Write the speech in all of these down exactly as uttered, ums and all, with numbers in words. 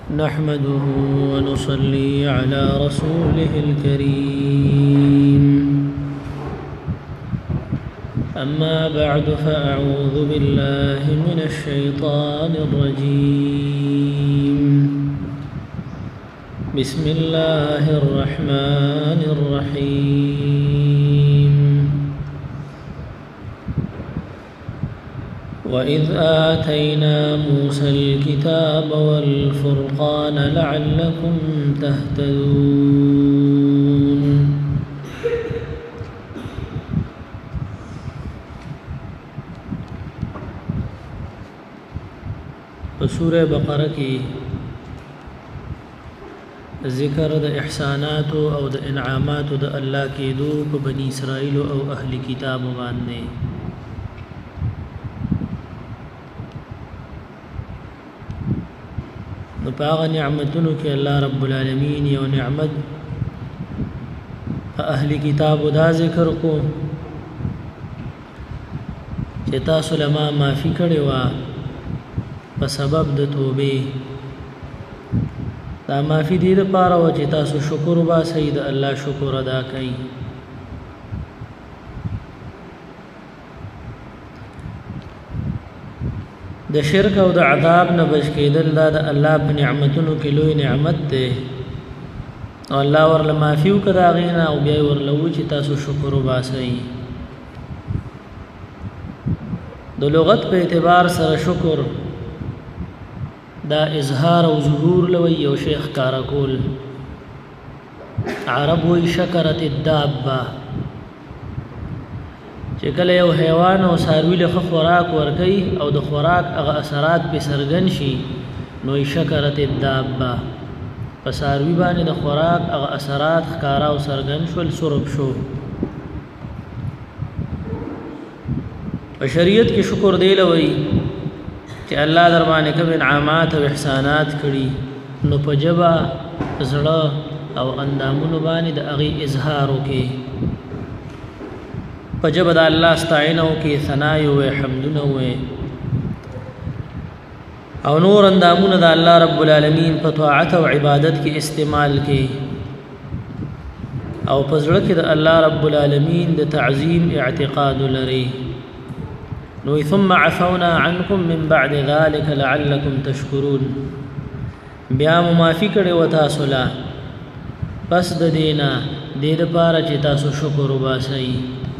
نحمده ونصلي على رسوله الكريم أما بعد فأعوذ بالله من الشيطان الرجيم بسم الله الرحمن الرحيم وإذ آتينا موسى الكتاب والفرقان لعلكم تهتدون سورة بقرة کی ذکر د احسانات او د انعامات د الله کې دو په بنی اسرائیل او اهل کتاب باندې نو پاغ نعمتونو کې الله رب العالمین یو نعمت اهل کتاب دا ذکر کو چې تاسو لما معافي کړي وا په سبب د توبې دا معافي دې لپاره و چې تاسو شکر وباسئ د الله شکر ادا کړئ د شرک او د عذاب نه بچ کېدل دا د الله په نعمتونو کې لوی نعمت ده او الله ورله معافي وکړه غینا او بیا ورله و چې تاسو شکر وباسئ د لغت په اعتبار سره شکر دا اظهار او ظهور لوي یو شیخ کارکول عرب وی شکرت الدابه چې کله یو حیوان او ساروی له خوراک ورکي او د خوراک هغه اثرات په سرګن شي نو شکرت الدابه په ساروی باندې د خوراک هغه اثرات ښکارا او سرګن شول سرب شو په شریعت کې شکر دی لوي چې الله در باندې کوم انعامات او احسانات کړي نو په جبا زړه او اندامونو باندې د هغه اظهار وکي په جبا د الله استعینه وکي ثنا او حمدونه وي او نور اندامونه د الله رب العالمین په طاعت او عبادت کې استعمال کړي او په زړه کې د الله رب العالمین د تعظیم اعتقاد لري نو ثم عفونا عنكم من بعد ذلك لعلكم تشكرون بیا معافی کړي و تاسو لا پس د دینا د دې لپاره چې تاسو شکر وباسئ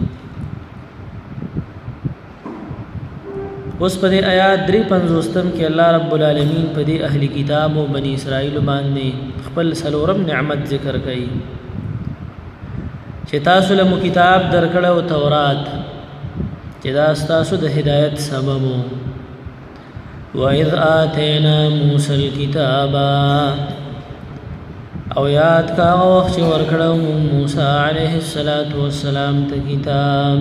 اوس په آیات درې پنځوستم کې الله رب العالمین په دې اهل کتاب او بنی اسرائیل باندې خپل سلورم نعمت ذکر کړي چې تاسو له کتاب درکړه او تورات چې دا ستاسو د هدایت سبب وَإِذْ آتَيْنَا مُوسَى الْكِتَابَ او یاد کا وخت چې ورکړو موسی علیه السلام ته کتاب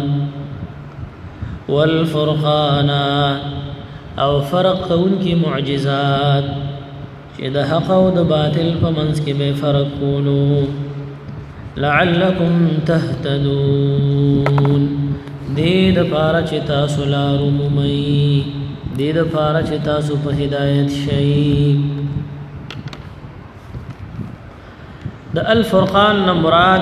والفرقان او فرق کوونکی معجزات چې د حق او د باطل په منځ کې به فرق کولو لعلکم تهتدون دې د پاره چې تاسو لارو مومئ دې د پاره چې تاسو په هدایت شئ د الفرقان نه مراد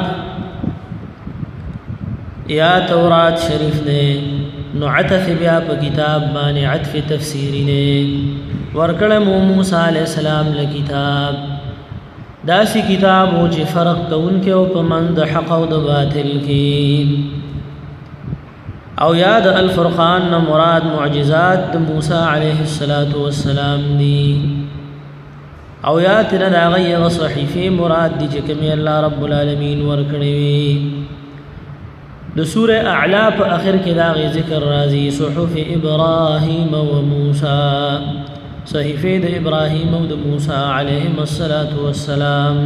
یا تورات شریف نه نو عطف بیا په کتاب باندې عطف تفسیری نه ورکړه موسی علیہ السلام له کتاب داسې کتاب او چې فرق کوونکی او په منځ د حق او د باطل کې او یاد الفرقان نه مراد معجزات د موسی علیه السلام دي او یاد نه دا غي صحیفه مراد دي چې کوم الله رب العالمین ورکړي وي د سوره اعلى په اخر کې دا غي ذکر راځي صحف ابراهيم و موسی صحیفه د ابراهيم او د موسی علیهم السلام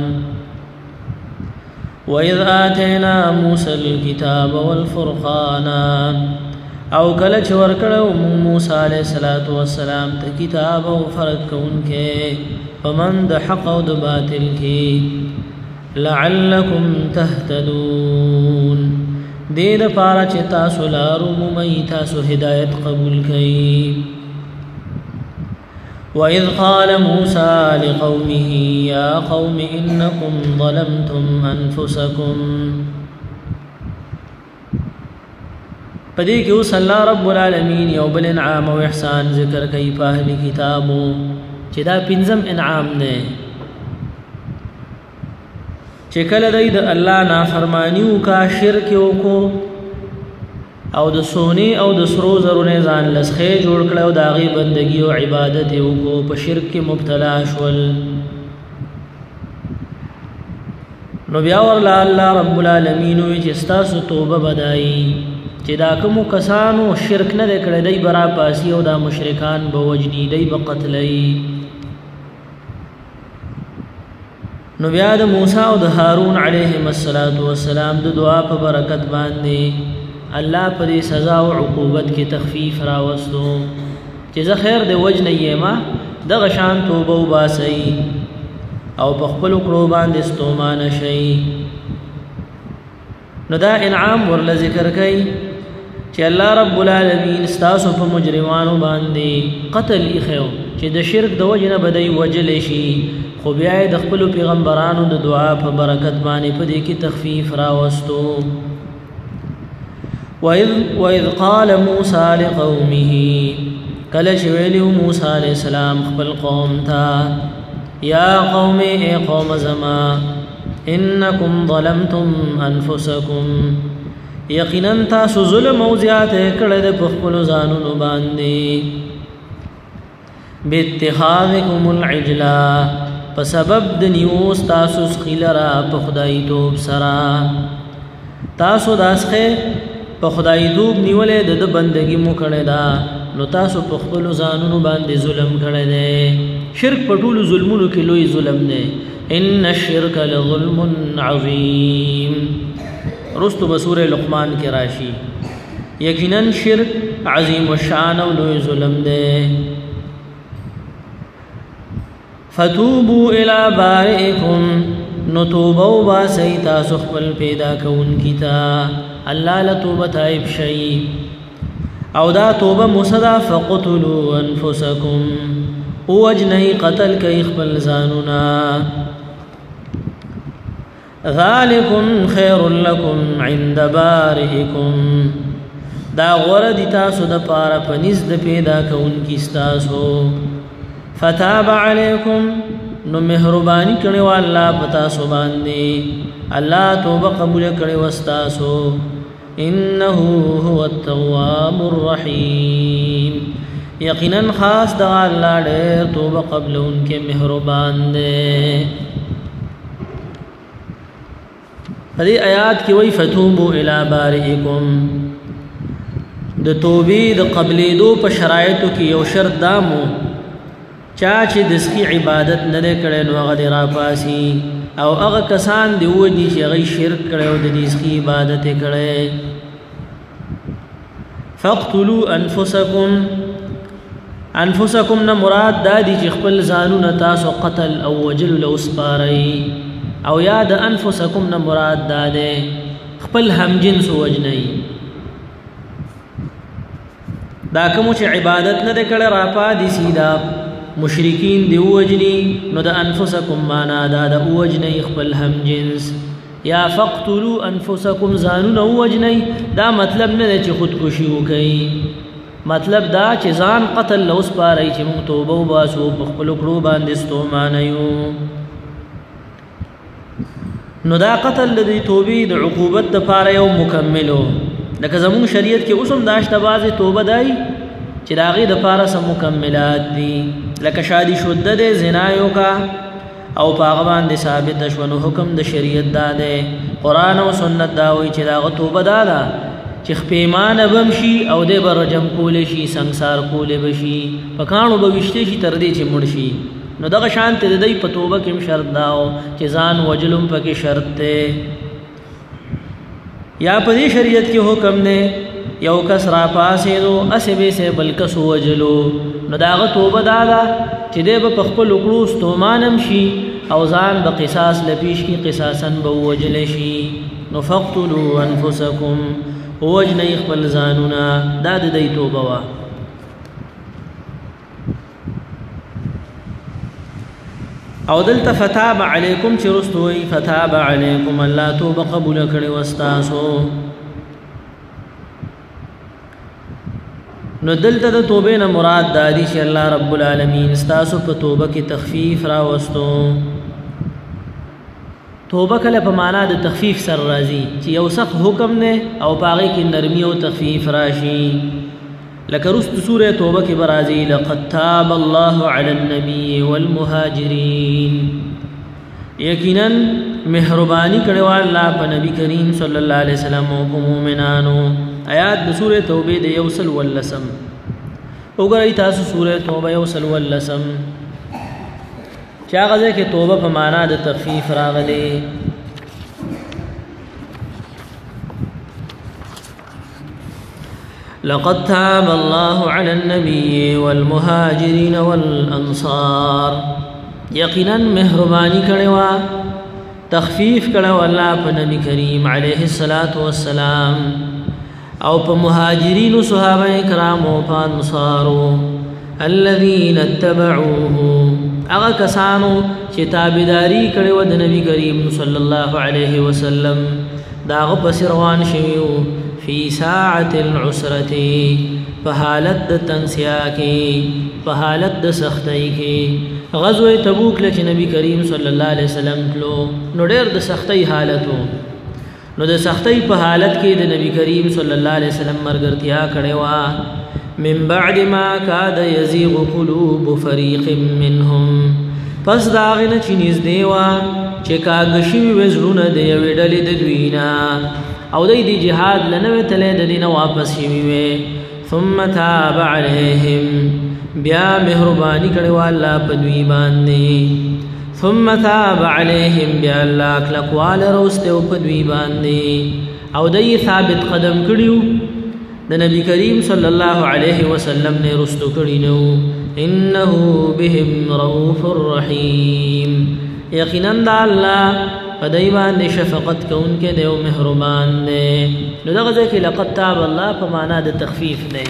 وَإِذْ آتَيْنَا مُوسَى الْكِتَابَ وَالْفُرْقَانَ او کله چې ورکړو موسی علیه السلام ته کتاب او فرق کوونکې پمن د حق او د باطل کې لعلکم تهتدون دې د پاره چې تاسو لارو مومئ تاسو هدایت قبول کړئ وَإِذْ قَالَ مُوسَى لِقَوْمِهِ يَا قَوْمِ إِنَّكُمْ ظَلَمْتُمْ أَنفُسَكُمْ پدې کې اوس الله رب العالمین یو بل انعام او احسان ذکر کوي په اهل کتابو چې دا پنځم انعام نه چې کله دوی د الله نافرمانی وکا شرک وکړو او د سونی او د سرو زرو نه ځان لسخه جوړ کړو او د هغې بندګي او عبادت یې وکړو په شرک کې مبتلا شول نو بیا ورله الله رب العالمین وایي چې ستاسو توبه بدایي چې دا کوم کسانو شرک نه کړی دی برا پاسی او دا مشرکان به وجنی دی به قتلی نو بیا د موسی او د هارون علیهم السلام د دعا په برکت باندې الله په دې سزا او عقوبت کې تخفیف راوستو چې زه خیر د وجنی یما دغه شان توبه وباسئ او په خپل کړو باندې ستومانه شئ نو دا انعام ورله ذکر کوي چې الله رب العالمین ستاسو په مجرمانو باندې قتل ایخو چې د شرک د وجنه بدای وجل شي خو بیا د خپل پیغمبرانو د دعا په برکت باندې په دې کې تخفیف راوستو وَإِذْ وَإِذْ قَالَ مُوسَى لِقَوْمِهِ کله چې ویلو موسی علیہ السلام خپل قوم ته یا قوم ای قوم زما انکم ظلمتم انفسکم یقینا تاسو ظلم او زیات کړه د خپل ځانونو باندې باتخاذکم العجلا په سبب د نیوس تاسو خلرا په خدای توب سرا تاسو داسخه په خدای توب نیولې د بندګي مو کړه دا نو تاسو په خپل ځانونو باندې ظلم کړه دې شرک په ټولو ظلمونو کې لوی ظلم دی ان الشرك لظلم عظیم رستو بسوره لقمان کې راشي یقینا شرک عظیم الشان او لوی ظلم دی فتوبوا الى بارئکم نتوبوا باسی تاسو خپل پیدا کون کیتا الله لتوبه تایب شي او دا توبه مصدا فقتلوا انفسکم اوجنی قتل کئی خپل زانونا ذالکم خیر لکم عند بارئکم دا غرد تاسو د پارا پنیز د پیدا کون کستاسو فتاب علیکم نو مهربانی کړي والله پتا سو باندې الله توبه قبول کړي واستاسو انه هو التواب الرحیم یقینا خاص د الله ډېر توبه قبل انکه مهربان دی دې آیات کې وی فتوبوا الی بارئکم د توبې د قبلې دو په شرایطو کې یو شرط دامو چا چې دسکی عبادت نه کړي نو هغه را پاسي او هغه کسان دی ودی چې هغه شرک کړي او د دسکی عبادت کړي فاقتلوا انفسکم انفسکم نه مراد دادی چې خپل ځانونه تاسو قتل او وجل لو سپاري او یا د انفسکم نه مراد داده خپل هم جنس وجنی دا کوم چې عبادت نه کړي را پا دي سیدا مشرکین دی وجنی نو د انفسکم معنا دا د وجنی خپل هم جنس یا فقتلوا انفسکم ځانونه وجنی دا مطلب نه چې خودکشي وکړي مطلب دا چې ځان قتل لوس پاره چې موږ توبه وباسو په خپل کړو باندې ستومانه یو نو دا قتل د توبې د عقوبت لپاره یو مکملو لکه زموږ شریعت کې اوسم داشته بازي توبه دای چې داغه د لپاره سم مکملات دي لکه شادي شوده د زنا یو کا او پاغه باندې ثابت شونه حکم د شریعت دا ده قران او سنت دا وایي چې داغه توبه دا ده چې خپېمانه بمشي او د برجم کول شي ਸੰسار کول بشي پکانو به وشته شي تر دې چې مړ شي نو دغه شانت د دې په توبه کې شرط داو چې ځان وجلم پکې شرط ده یا په دې شریعت کې حکم نه یو کس را پاسې نو اسبه سه بلکس وجلو نو داغه توبه دادا چې دې په خپل وکړو ستومانم شي او ځان به قصاص لپیش کی قصاصن به وجل شي نو فقتلوا انفسکم وجنی خپل ځانونه دا د دې توبه وا او دلته فتاب علیکم چې رستوي فتاب علیکم الله توبه قبول کړي واستاسو نو دلته د توبې نه مراد دادی چې الله رب العالمین استاسو په توبه کې تخفیف را وستو توبه کله په معنا د تخفیف سره راځي چې یو سخت حکم نه او پاغي کې نرمي او تخفیف راشي لکه رست سوره توبه کې برازي لقد تاب الله على النبي والمهاجرين یقینا مهرباني کړو الله په نبی کریم صلی الله علیه وسلم او مومنانو آیات د سوره توبه د یوسل ولسم وګورئ تاسو سوره توبه یوسل ولسم چا غزه کې توبه په معنا د تخفیف راغلي لقد تاب الله على النبي والمهاجرين والانصار یقینا مهرباني کړو تخفیف کړو الله په نبی کریم علیه الصلاۃ والسلام او په مهاجرین او صحابه کرام او په انصارو الذين اتبعوه هغه کسانو چې تابعداري کړو د نبی کریم صلی الله علیه وسلم داغه پس روان شویو فی ساعت العسرة په حالت د تنگسیا کې په حالت د سختۍ کې غزوه تبوک لکه نبی کریم صلی الله علیه وسلم تلو نو ډېر د سختۍ حالتو نو د سختۍ په حالت کې د نبی کریم صلی الله علیه وسلم مرګرتیا کړي وا من بعد ما کاد یزیغ قلوب فریق منهم پس داغنه چې نږدې وا چې کاغشي وزرونه د یوې ډلې د دوینا او د دې جهاد لنوي تله د دینه واپس شي وي ثم تاب عليهم بیا مهرباني کړي الله په دوی باندې ثم تاب عليهم بیا الله کلکوال روسته په دوی باندې او دای ثابت قدم کړیو د نبی کریم صلی الله علیه وسلم نه رستو کړي نو انه بهم رؤوف رحیم یقینا الله پدای باندې شفقت کوونکې دی او مهربان دی نو دغه ځکه لقد تاب الله په معنا د تخفیف دی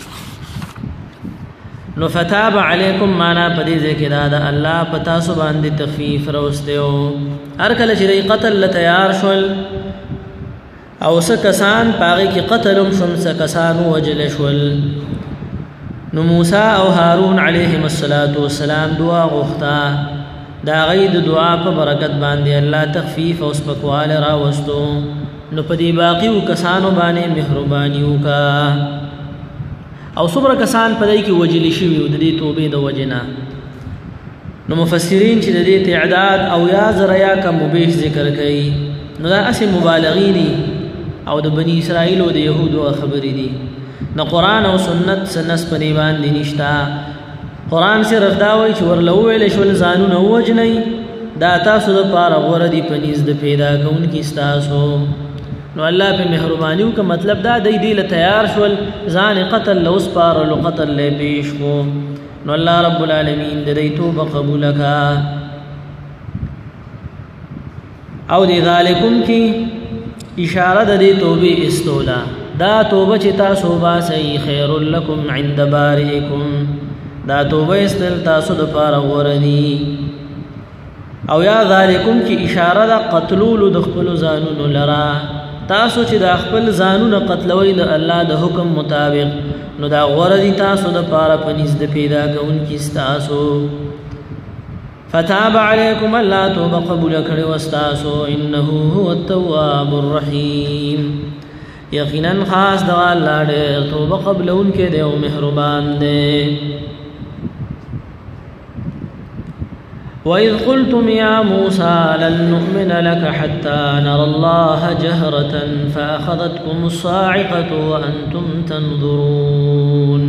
نو فتاب علیکم معنا پدې ځکه دا د الله پتا سو باندې تخفیف راوسته او هر کله چې قتل ل تیار شول او سکسان پاغي کې قتلم شم سکسان وجل شول نو موسی او هارون علیهم السلام دعا غوښتا دا غید دعا په برکت باندې الله تخفیف او سپکوال را وستو نو په دې باقی کسانو باندې مهرباني وکا او صبر کسان په دې کې وجل شي د دې توبې د وجنا نو مفسرین چې د دې تعداد او یا زریا کا مبیش ذکر کوي نو دا اصل مبالغین او د بنی اسرائیل او د يهودو خبرې دي نو قران او سنت سنس په دی باندې نشتا قران صرف دا وایي چې ورلو ویل شول زانو وجنی دا تاسو د پاره ور دي پنيز د پیدا کون کی تاسو نو الله په مهرباني او مطلب دا د دې له تیار شول ځان قتل لوس پاره لو قتل له پیش کو نو الله رب العالمین دې توبه قبول کا او دې ذالکم کی اشاره د دې توبه استولا دا توبه چې تاسو با سي خير لكم عند بارئكم دا توبه استل تاسو د پاره وردی او یا ذالکم کی اشاره د قتلول د خپل ځانونو لرا تاسو چې د خپل ځانونو قتلوي د الله د حکم مطابق نو دا وردی تاسو د پاره پنځ د پیدا کون کی تاسو فتاب علیکم الله توبه قبول کړي واستاسو انه هو التواب الرحیم یقینا خاص د الله ډېر توبه قبلون کې دی او مهربان دی وَإِذْ قُلْتُمْ يَا مُوسَى لَن نُّؤْمِنَ لَكَ حَتَّى نَرَى اللَّهَ جَهْرَةً فَأَخَذَتْكُمُ الصَّاعِقَةُ وَأَنْتُمْ تَنظُرُونَ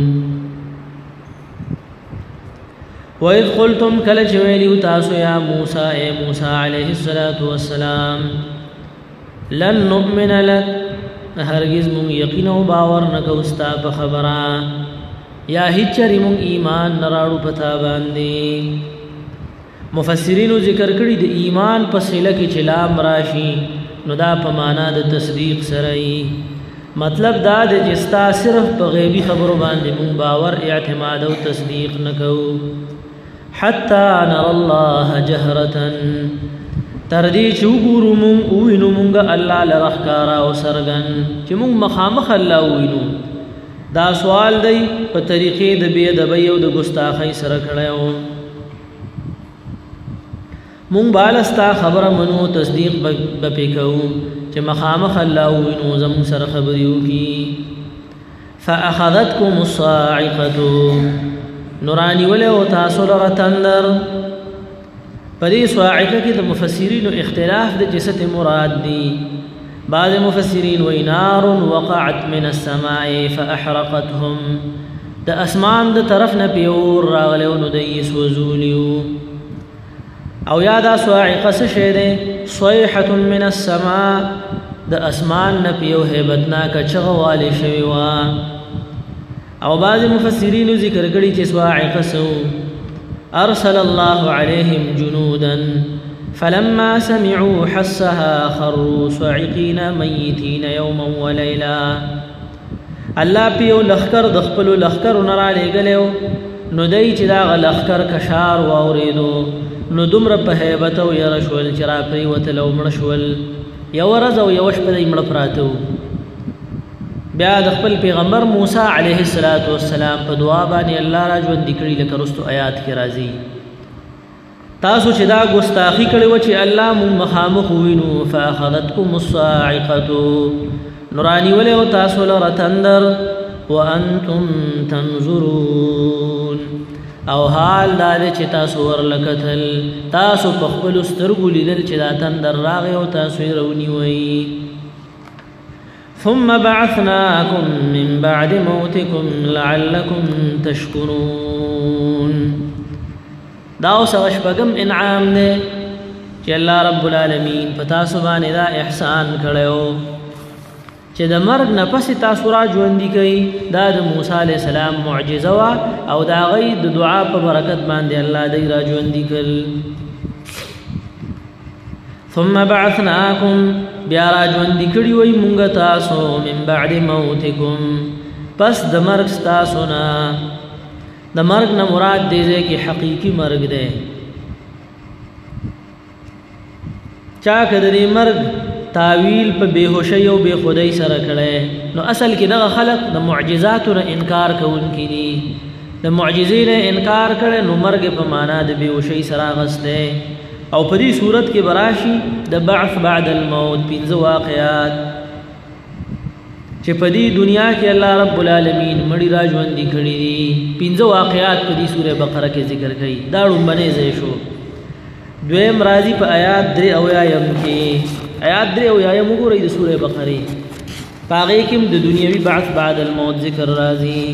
وَإِذْ قُلْتُمْ كَلَّ جَوَيْلِيُ تَاسُ يَا مُوسَى اے موسى علیہ الصلوۃ والسلام لن نؤمن لك هرگز مون یقین او باور نکو استا په خبره یا هیڅ مون ایمان نراړو پتا باندې مفسرینو ذکر کړي د ایمان په سله کې چې لام راشي نو دا په معنا د تصدیق سره مطلب دا د جستا صرف په غیبی خبرو باندې مون باور اعتماد او تصدیق نکو حتى نرى الله جهرة تردی چې وګورو مونږ ووینو مونږ الله لرخکارا او سرګن چې مونږ مخامخ الله ووینو. دا سوال دی په طریقې د بې ادبۍ او د ګستاخۍ سره کړی و. مونږ باله ستا خبره منو تصدیق به پې کوو چې مخامخ الله ووینو زمونږ سره خبرې وکړي. فأخذتكم الصاعقة نو رانیولی و تاسو لره تندر. پدې صاعقه کې د مفسرینو اختلاف د جست مراد دی. بعض مفسرین وی نار وقعت من السماء فاحرقتهم د اسمان د طرف نه پیور راغلی نو دوی سوځولیو. او یا دا صاعقه څه شی دی؟ صیحة من السماء د اسمان نه پیو هیبتناکه چغه والی شوې وه. او بعض مفسرینو ذکر کړي چې صاعقه څه أرسل الله عليهم جنودا فلما سمعوا حسها خروا صعقين ميتين يوما وليلا. الله پیو لخکر د خپلو لخکرو نه رالیږلی نو دی چې دغه لخکر کشار واورېدو نو دومره په هیبت او یره شول چې را پرېوتل او مړه شول. یوه ورځ او یوه شپه دی مړه پراته وو. بیا د خپل پیغمبر موسی علیه السلام په دعا باندې الله را ژوندي کړي لکه رستو آیات کې راځي. تاسو چې دا ګستاخي کړې وه چې الله مونږ مخامخ ووینو فاخذتکم الصاعقة نو رانیولی و تاسو لره تندر وانتم تنظرون او حال دا دی چې تاسو ورلکتل تاسو په خپلو سترګو لیدل چې دا تندر راغی او تاسو یې رونیوئ. ثم بعثناكم من بعد موتكم لعلكم تشكرون. دا اوس شپږم انعام دی چې الله رب العالمین په تاسو باندې دا احسان کړی چې د مرګ نه پسې تاسو را ژوندي کوي. دا د موسی علیه السلام معجزه وه او د هغوی د دعا په برکت باندې الله دی را ژوندي کړل. ثم بعثناكم بیا را ژوندي کړي وی مونږ تاسو من بعد موتکم پس د مرګ ستاسو نه. د مرګ نه مراد دی ځای کې حقیقي مرګ دی. چا که د دې مرګ تاویل په بېهوشۍ او بېخودۍ سره کړی نو اصل کې دغه خلق د معجزاتو نه انکار کوونکي دي. د معجزې نه انکار کړی نو مرګ په معنا د بېهوشۍ سره اخیستی. او په دې صورت کې براشي د بعث بعد الموت پنځه واقعات چې په دې دنیا کې الله رب العالمین مړي را ژوندي کړي دي. پنځه واقعات په دې سورې بقره کې ذکر کړي. دا لومبنی ځای شو. دویم راځي په آیات درې اویایم کې. آیات درې اویایم وګورئ د سورې بقرې. په هغې کې هم د دنیوي بعث بعد الموت ذکر راځي.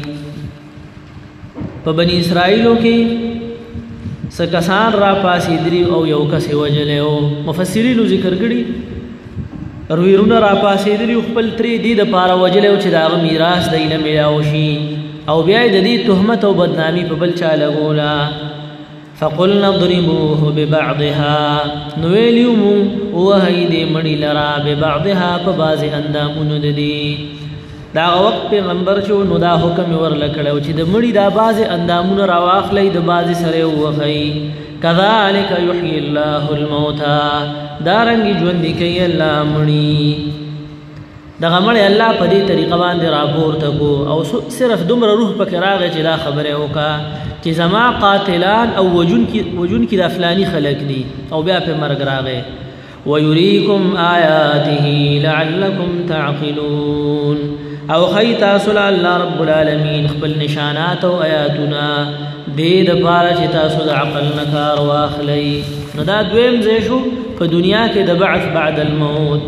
په بني اسرائیلو کې سکسان را پاسېدلي او یو کس یې وژلی و. مفسرینو ذکر کړي رویرونه را پاسېدلي خپل ترې دې دپاره وژلی و چې د هغه میراث دی نه میلاو شي او بیا یې د دې تهمت او بدنامي په بل چا لګوله. فقلنا اضربوه ببعضها نو ویلیو مونږ ووهئ دې مړي لره ببعضها په بعضې اندامونو د دې. دا وخت پیغمبر چې نو دا حکم یې ورله کړی و چې د مړي دا بعضې اندامونه راواخلئ د بعضې سره یې ووهئ. کذلک یحیی الله الموتى دارنګې ژوندي کوي الله مړي. دغه مړی الله په دې طریقه باندې راپورته کو او صرف دومره روح پکې راغی چې دا خبره وکړه چې زما قاتلان او وجونکي دا فلاني خلک دي او بیا پې مرګ راغی. ویریکم آیاته لعلکم تعقلون او خی تاسو له الله رب العالمین خپل نشانات او آیاتونه دې دپاره چې تاسو د عقل نه کار واخلئ. نو دا دویم ځای شو په دنیا کې د بعث بعد الموت.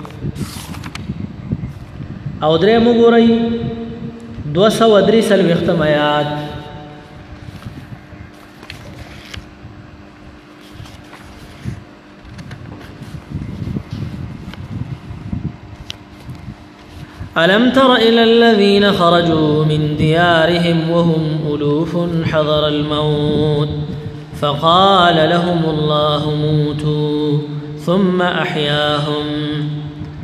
او درېیم وګورئ دوه سوه درې څلوېښتم آیات. ألم تر إلى الذين خرجوا من ديارهم وهم ألوف حذر الموت فقال لهم الله موتوا ثم أحياهم.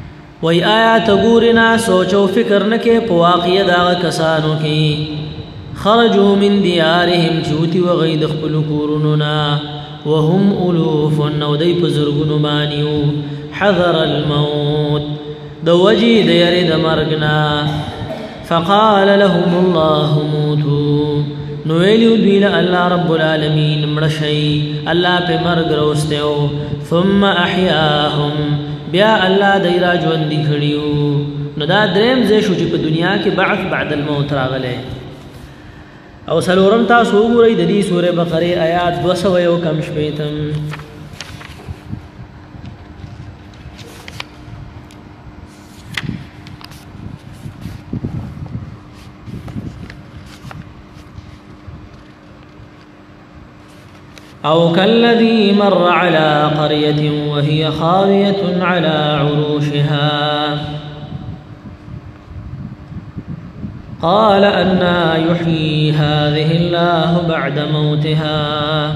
وی آیا تگورنا سوچو فکر نکے پواقی داغ کسانو کی خرجوا من ديارهم جوتي وغيد خپل کوروننا وهم الوف نو دی پزرګونو مانیو حذر الموت دو وجی د یری د مرګنا فقال لهم الله موتوا نو ویلو دوی له الله رب العالمین مړشي الله په مرګ روستو ثم احیاهم بیا الله دای را ژوند کړیو نو دا دریم زه شو چې په دنیا کې بعث بعد الموت راغله او سلورم تاسو وګورئ د دې سوره بقره آیات دو سوه یو کم شپیتم أو كالذي مر على قرية وهي خاوية على عروشها قال أنا يحيي هذه الله بعد موتها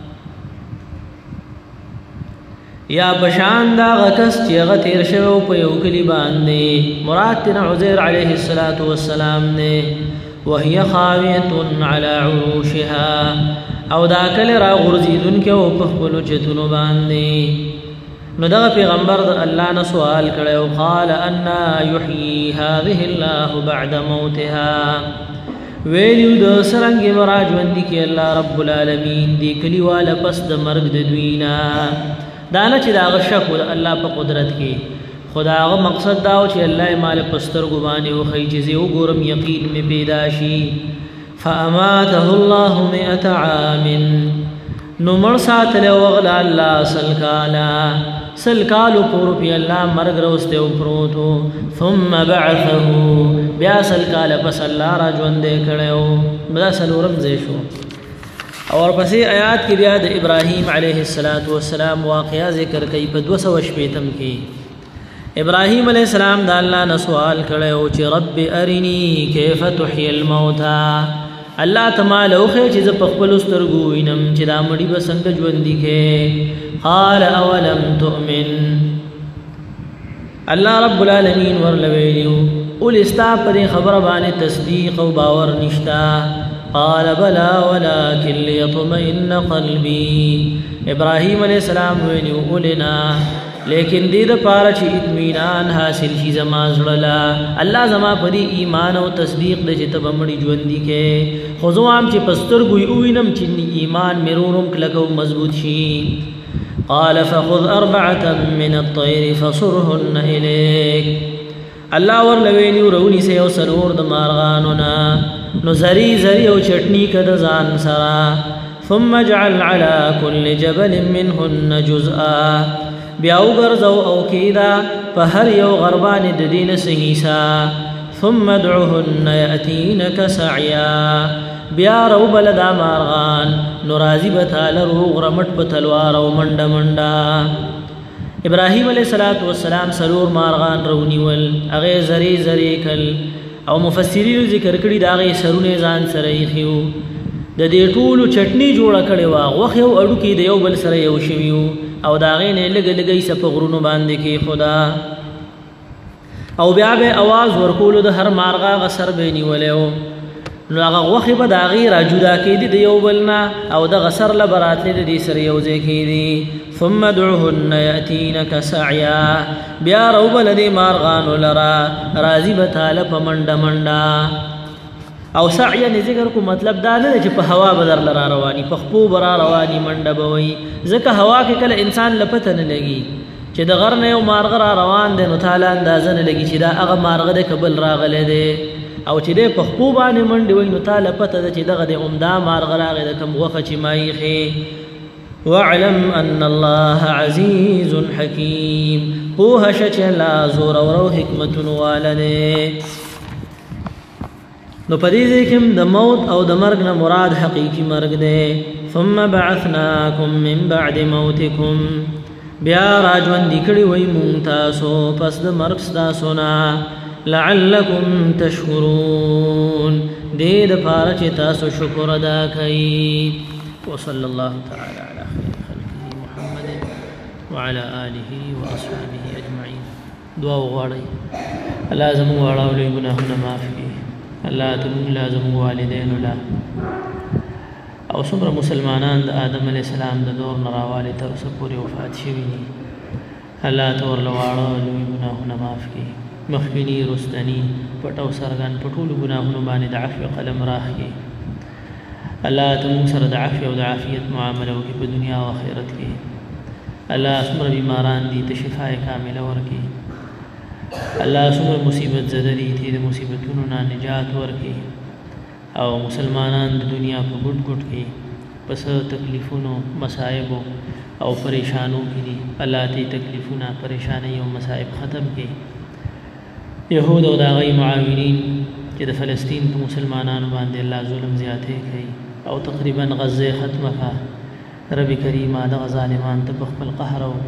یا بشان دا غکس چې غتیر شوو په یو کلی باندې مراد تن عزیر علیه الصلاۃ والسلام نه وهي خاویه علی عروشها او دا کله را غرزیدون کې او په خپل چتونو باندې نو دا پیغمبر د الله نه سوال کړو قال ان یحیی هذه الله بعد موتها ویلو د سرنګ مراجوند کې الله رب العالمین دی کلی والا پس د مرګ د دوینا دانه چې دا غشک د الله په قدرت کې خداغه مقصد دا چې الله مال پستر ګبانه او خی چې زه وګورم یقین می پیدا شي فاماته الله مئة عام نو مر ساتل وغلا الله سلکالا سلکالو پور پی الله مرګ روسته او پروتو ثم بعثه بیا سلکالا پس الله را ژوند کړو بدا سلورم زې شو اور پسې آیات کې بیا د ابراهیم علیه السلام واقعا ذکر کوي په دو سوه شپیتم کې ابراهیم علیه السلام د الله نه سوال کړو چې رب ارنی کیف تحیی الموتى الله تعالی خو چې په خپل سترګو وینم چې دا مړي به څنګه ژوند دي کې قال اولم تؤمن الله رب العالمین ورلویو اول استا پر خبر باندې تصدیق او باور نشتا قال بلا ولكن ليطمئن قلبي ابراهيم عليه السلام ویلو ولنا لیکن دې د پاره چې اطمینان حاصل شي زما زړه الله زما په دې ایمان او تصدیق د چې تبمړي ژوند دي کې خو زوام چې پستر ګوي او وینم چې ایمان مرونم کلکو مضبوط شي قال فخذ اربعه من الطير فصرهن اليك الله ورلویلو رونی سه او سرور د مارغانو نا نو زری زری او چټنی کده ځان سرا ثم اجعل على كل جبل منهن جزءا بیا وګرځو او کیدا په هر یو غربان د دین سهیسا ثم ادعوهن ياتينك سعيا بیا رو بلدا مارغان نورازی بتال روغ رمټ په تلوار او منډه منډه ابراهیم علیہ الصلوۃ والسلام سلور مارغان رونیول اغه زری زری کل او مفسرین ذکر کړي دا غي سرونه ځان سره یخیو د دې ټولو چټنی جوړه کړي وا غوخه او اډو کې د یو بل سره یو شویو او دا غي نه لګ لګي سپ غرونو باندې کې خدا او بیا به आवाज ورکول د هر مارغا غسر بینی ولیو نو هغه غوخه به دا غي را جدا کې د یو بلنا او د غسر لبرات د دې سره یو ځای کې دي ثم ادعوهن ياتينك سعيا بیا رو بلدی مارغان لرا راضی بتاله په منډه منډه او سعیا نه ذکر کو مطلب دا نه چې په هوا بدر لرا رواني په خپو برا رواني منډه بوي ځکه هوا کې کله انسان لپته نه لګي چې د غر نه یو مارغ را روان دی نو تعالی اندازه نه لګي چې دا هغه مارغ د قبل راغله دی او چې د په خپو باندې منډه وي نو تعالی پته چې دغه د عمده مارغ راغله د کوم وخت چې مایخي واعلم ان الله عزيز حكيم پوه شچ لا زور او حکمت والده نو پدې کې د موت او د مرګ نه مراد حقيقي مرګ ده ثم بعثناكم من بعد موتكم بیا راجوان دکړي وای مونږ تاسو پس د مرګ تاسو نه لعلكم تشكرون دې د پاره چې تاسو شکر ادا کړئ وصلى الله تعالى على خير خلقه محمد وعلى آله وأصحابه أجمعين دعا وغاړي الله زموږ واړه له ګناهونو معاف کړي الله تمون لازم والدین لا او څومره مسلمانان د آدم علیه السلام د دور نه راوالی تر اوسه پورې وفات شوي دي الله ته ورله واړه لوی ګناهونه معاف کړي مخکیني رستني پټ او څرګند په ټولو ګناهونو باندې د عفو قلم راخلي الله ته موږ سره د عفو او د عافیت معامله وکړي په دنیا او آخرت کې الله څومره بیماران دي ته شفای کامله ورکړي الله څومره مصیبت زده دي ته د مصیبتونو نه نجات ورکړي او مسلمانان د دنیا په ګډ ګډ کې پس تکلیفونو مصائب او پریشانو کې دي الله ته تکلیفونه پریشانی او مصائب ختم کړي يهود او د غي معاونین چې د فلسطین په مسلمانانو باندې الله ظلم زیاتې کوي او تقریبا غزه ختمه کا رب کریم دا ظالمان ته خپل قهر او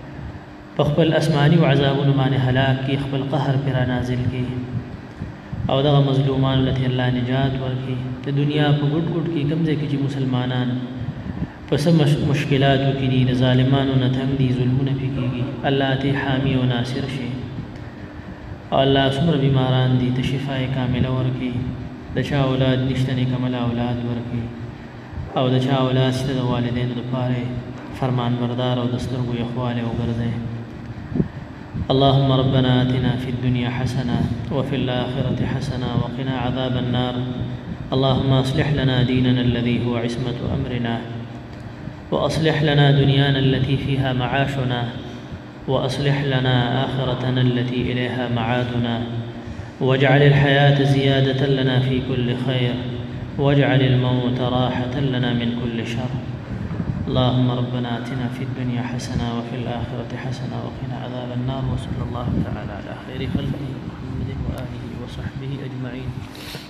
خپل اسماني او عذابونو باندې هلاک کی خپل قهر پر نازل کی او دغه مظلومان لته الله نجات ورکړي د دنیا په ګډ ګډ کې کمزې کې چې مسلمانان پس مشکلاتو کې دي د ظالمانو نه تنګ دي ظلمونه پکېږي الله ته حامی او ناصر شي او الله څومره بیماران دي ته شفای کامله ورکړي د چا اولاد نشته نیکمل اولاد ورکړي او د چا اولاد شته د والدینو لپاره فرمان بردار او د سترګو یخواله وګرځي اللهم ربنا آتنا في الدنيا حسنة وفي الآخرة حسنة وقنا عذاب النار اللهم أصلح لنا ديننا الذي هو عصمة أمرنا وأصلح لنا دنيانا التي فيها معاشنا وأصلح لنا آخرتنا التي إليها معادنا واجعل الحياة زيادة لنا في كل خير واجعل الموت راحة لنا من كل شر اللهم ربنا آتنا في الدنيا حسنة وفي الآخرة حسنة وقنا عذاب النار وصلى الله تعالى على خير خلقه محمد وآله وصحبه أجمعين